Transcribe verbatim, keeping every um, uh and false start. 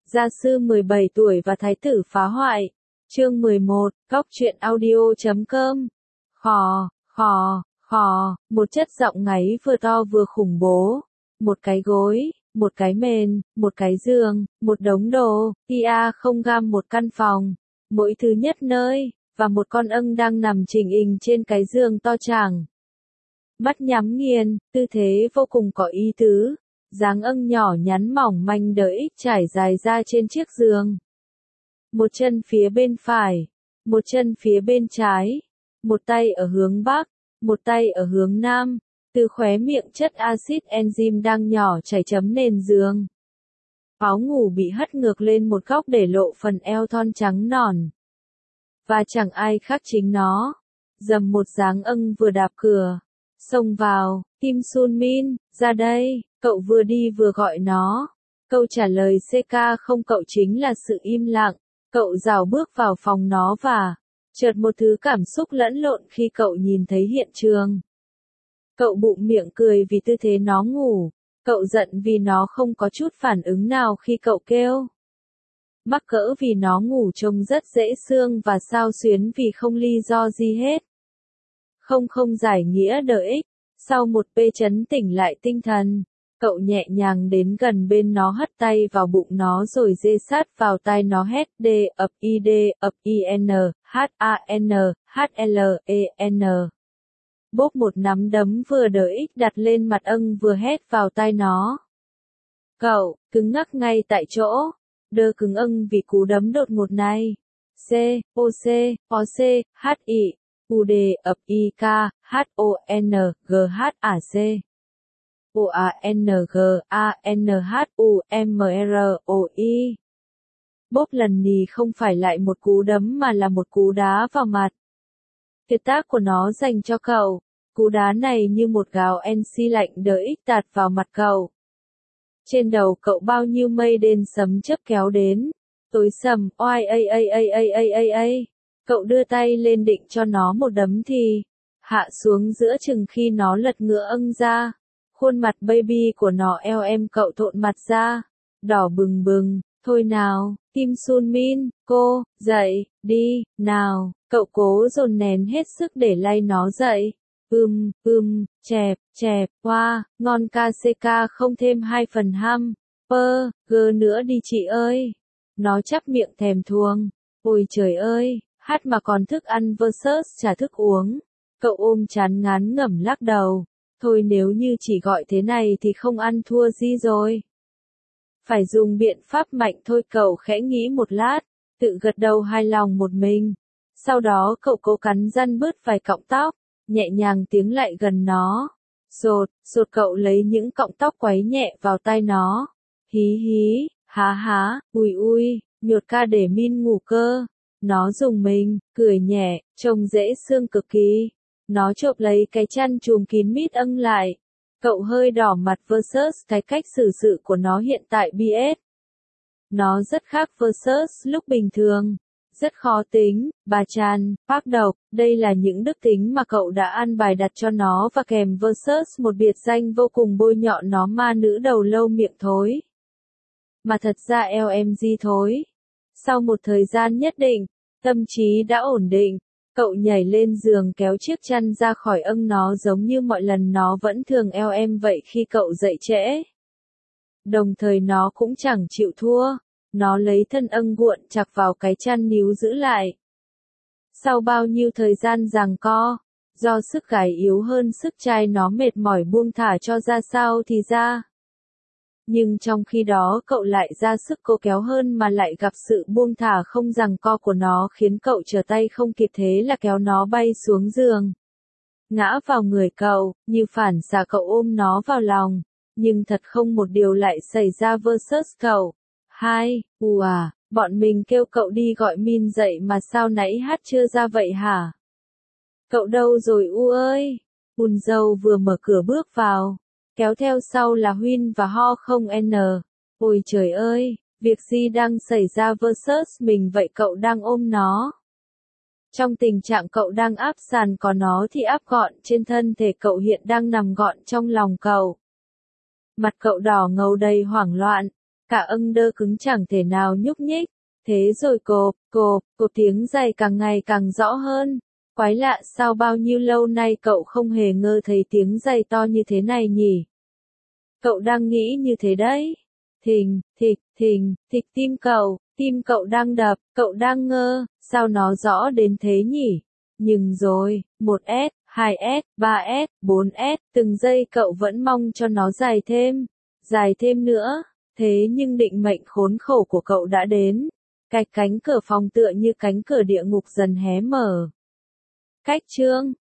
Gia sư mười bảy tuổi và thái tử phá hoại. Chương mười một, Cóc truyện audio chấm com. Khò, khò, khò, một chất giọng ngáy vừa to vừa khủng bố. Một cái gối, một cái mền, một cái giường, một đống đồ, Tia không gam một căn phòng, mỗi thứ nhất nơi, và một con ưng đang nằm chình ình trên cái giường to chảng. Mắt nhắm nghiền, tư thế vô cùng có ý tứ. Dáng ưng nhỏ nhắn mỏng manh đỡ ích trải dài ra trên chiếc giường. Một chân phía bên phải, một chân phía bên trái, một tay ở hướng bắc, một tay ở hướng nam, từ khóe miệng chất axit enzyme đang nhỏ chảy chấm nền giường. Áo ngủ bị hất ngược lên một góc để lộ phần eo thon trắng nõn. Và chẳng ai khác chính nó. Dầm một dáng ưng vừa đạp cửa, xông vào, Kim Sun Min, ra đây. Cậu vừa đi vừa gọi nó. Câu trả lời xê ca không cậu chính là sự im lặng. Cậu rảo bước vào phòng nó và chợt một thứ cảm xúc lẫn lộn khi cậu nhìn thấy hiện trường. Cậu bụng miệng cười vì tư thế nó ngủ. Cậu giận vì nó không có chút phản ứng nào khi cậu kêu. Mắc cỡ vì nó ngủ trông rất dễ thương và xao xuyến vì không lý do gì hết. Không không giải nghĩa đợi ích. Sau một pê chấn tỉnh lại tinh thần. Cậu nhẹ nhàng đến gần bên nó hất tay vào bụng nó rồi dê sát vào tai nó hét D ập I D ập I N H A N H L E N. Bốp một nắm đấm vừa đỡ ích đặt lên mặt ưng vừa hét vào tai nó. Cậu, cứng ngắc ngay tại chỗ. Đơ cứng ưng vì cú đấm đột ngột này. C, O C, O C, H I, U D ập I K, H O N G H A C. O A N G A N H U M R O I. Bốp lần nhì không phải lại một cú đấm mà là một cú đá vào mặt. Kiệt tác của nó dành cho cậu. Cú đá này như một gáo en xê lạnh đỡ ích tạt vào mặt cậu. Trên đầu cậu bao nhiêu mây đen sấm chớp kéo đến. Tối sầm, oai a a a a a a a. Cậu đưa tay lên định cho nó một đấm thì hạ xuống giữa chừng khi nó lật ngửa ưng ra. Khuôn mặt baby của nó eo em cậu thộn mặt ra, đỏ bừng bừng. Thôi nào, Kim Sun Min, cô, dậy, đi, nào. Cậu cố dồn nén hết sức để lay nó dậy. Ưm, ưm, chẹp, chẹp, hoa, wow, ngon ca xê ca không thêm hai phần ham. Pơ, gơ nữa đi chị ơi. Nó chắp miệng thèm thuồng. Ôi trời ơi, hát mà còn thức ăn versus trả thức uống. Cậu ôm chán ngán ngẩm lắc đầu. Thôi nếu như chỉ gọi thế này thì không ăn thua gì rồi. Phải dùng biện pháp mạnh thôi cậu khẽ nghĩ một lát, tự gật đầu hài lòng một mình. Sau đó cậu cố cắn răng bứt vài cọng tóc, nhẹ nhàng tiến lại gần nó. Rột, rột cậu lấy những cọng tóc quấy nhẹ vào tai nó. Hí hí, há há, ui ui, nhột ca để Min ngủ cơ. Nó rùng mình, cười nhẹ, trông dễ thương cực kỳ. Nó chộp lấy cái chăn chùm kín mít ưng lại. Cậu hơi đỏ mặt versus cái cách xử sự của nó hiện tại bê ét. Nó rất khác versus lúc bình thường. Rất khó tính, bà Chan, bác độc, đây là những đức tính mà cậu đã an bài đặt cho nó và kèm versus một biệt danh vô cùng bôi nhọ nó ma nữ đầu lâu miệng thối. Mà thật ra lờ em giê thối. Sau một thời gian nhất định, tâm trí đã ổn định. Cậu nhảy lên giường kéo chiếc chăn ra khỏi ưng nó giống như mọi lần nó vẫn thường eo em vậy khi cậu dậy trễ. Đồng thời nó cũng chẳng chịu thua. Nó lấy thân ưng cuộn chặt vào cái chăn níu giữ lại. Sau bao nhiêu thời gian giằng co, do sức gái yếu hơn sức trai nó mệt mỏi buông thả cho ra sao thì ra. Nhưng trong khi đó cậu lại ra sức cố kéo hơn mà lại gặp sự buông thả không giằng co của nó khiến cậu trở tay không kịp thế là kéo nó bay xuống giường. Ngã vào người cậu, như phản xạ cậu ôm nó vào lòng. Nhưng thật không một điều lại xảy ra versus cậu. Hai, ù à, bọn mình kêu cậu đi gọi Min dậy mà sao nãy hát chưa ra vậy hả? Cậu đâu rồi u ơi? Bùn dâu vừa mở cửa bước vào. Kéo theo sau là Huyên và Ho không N. Ôi trời ơi, việc gì đang xảy ra versus mình vậy cậu đang ôm nó. Trong tình trạng cậu đang áp sàn có nó thì áp gọn trên thân thể cậu hiện đang nằm gọn trong lòng cậu. Mặt cậu đỏ ngầu đầy hoảng loạn. Cả âng đơ cứng chẳng thể nào nhúc nhích. Thế rồi cộp, cộp, cộp tiếng giày càng ngày càng rõ hơn. Quái lạ sao bao nhiêu lâu nay cậu không hề ngơ thấy tiếng giày to như thế này nhỉ? Cậu đang nghĩ như thế đấy. Thình, thịch, thình, thịch tim cậu, tim cậu đang đập, cậu đang ngơ, sao nó rõ đến thế nhỉ? Nhưng rồi, một S, hai S, ba S, bốn S, từng giây cậu vẫn mong cho nó dài thêm, dài thêm nữa. Thế nhưng định mệnh khốn khổ của cậu đã đến. Cạch cánh cửa phòng tựa như cánh cửa địa ngục dần hé mở. Cách chương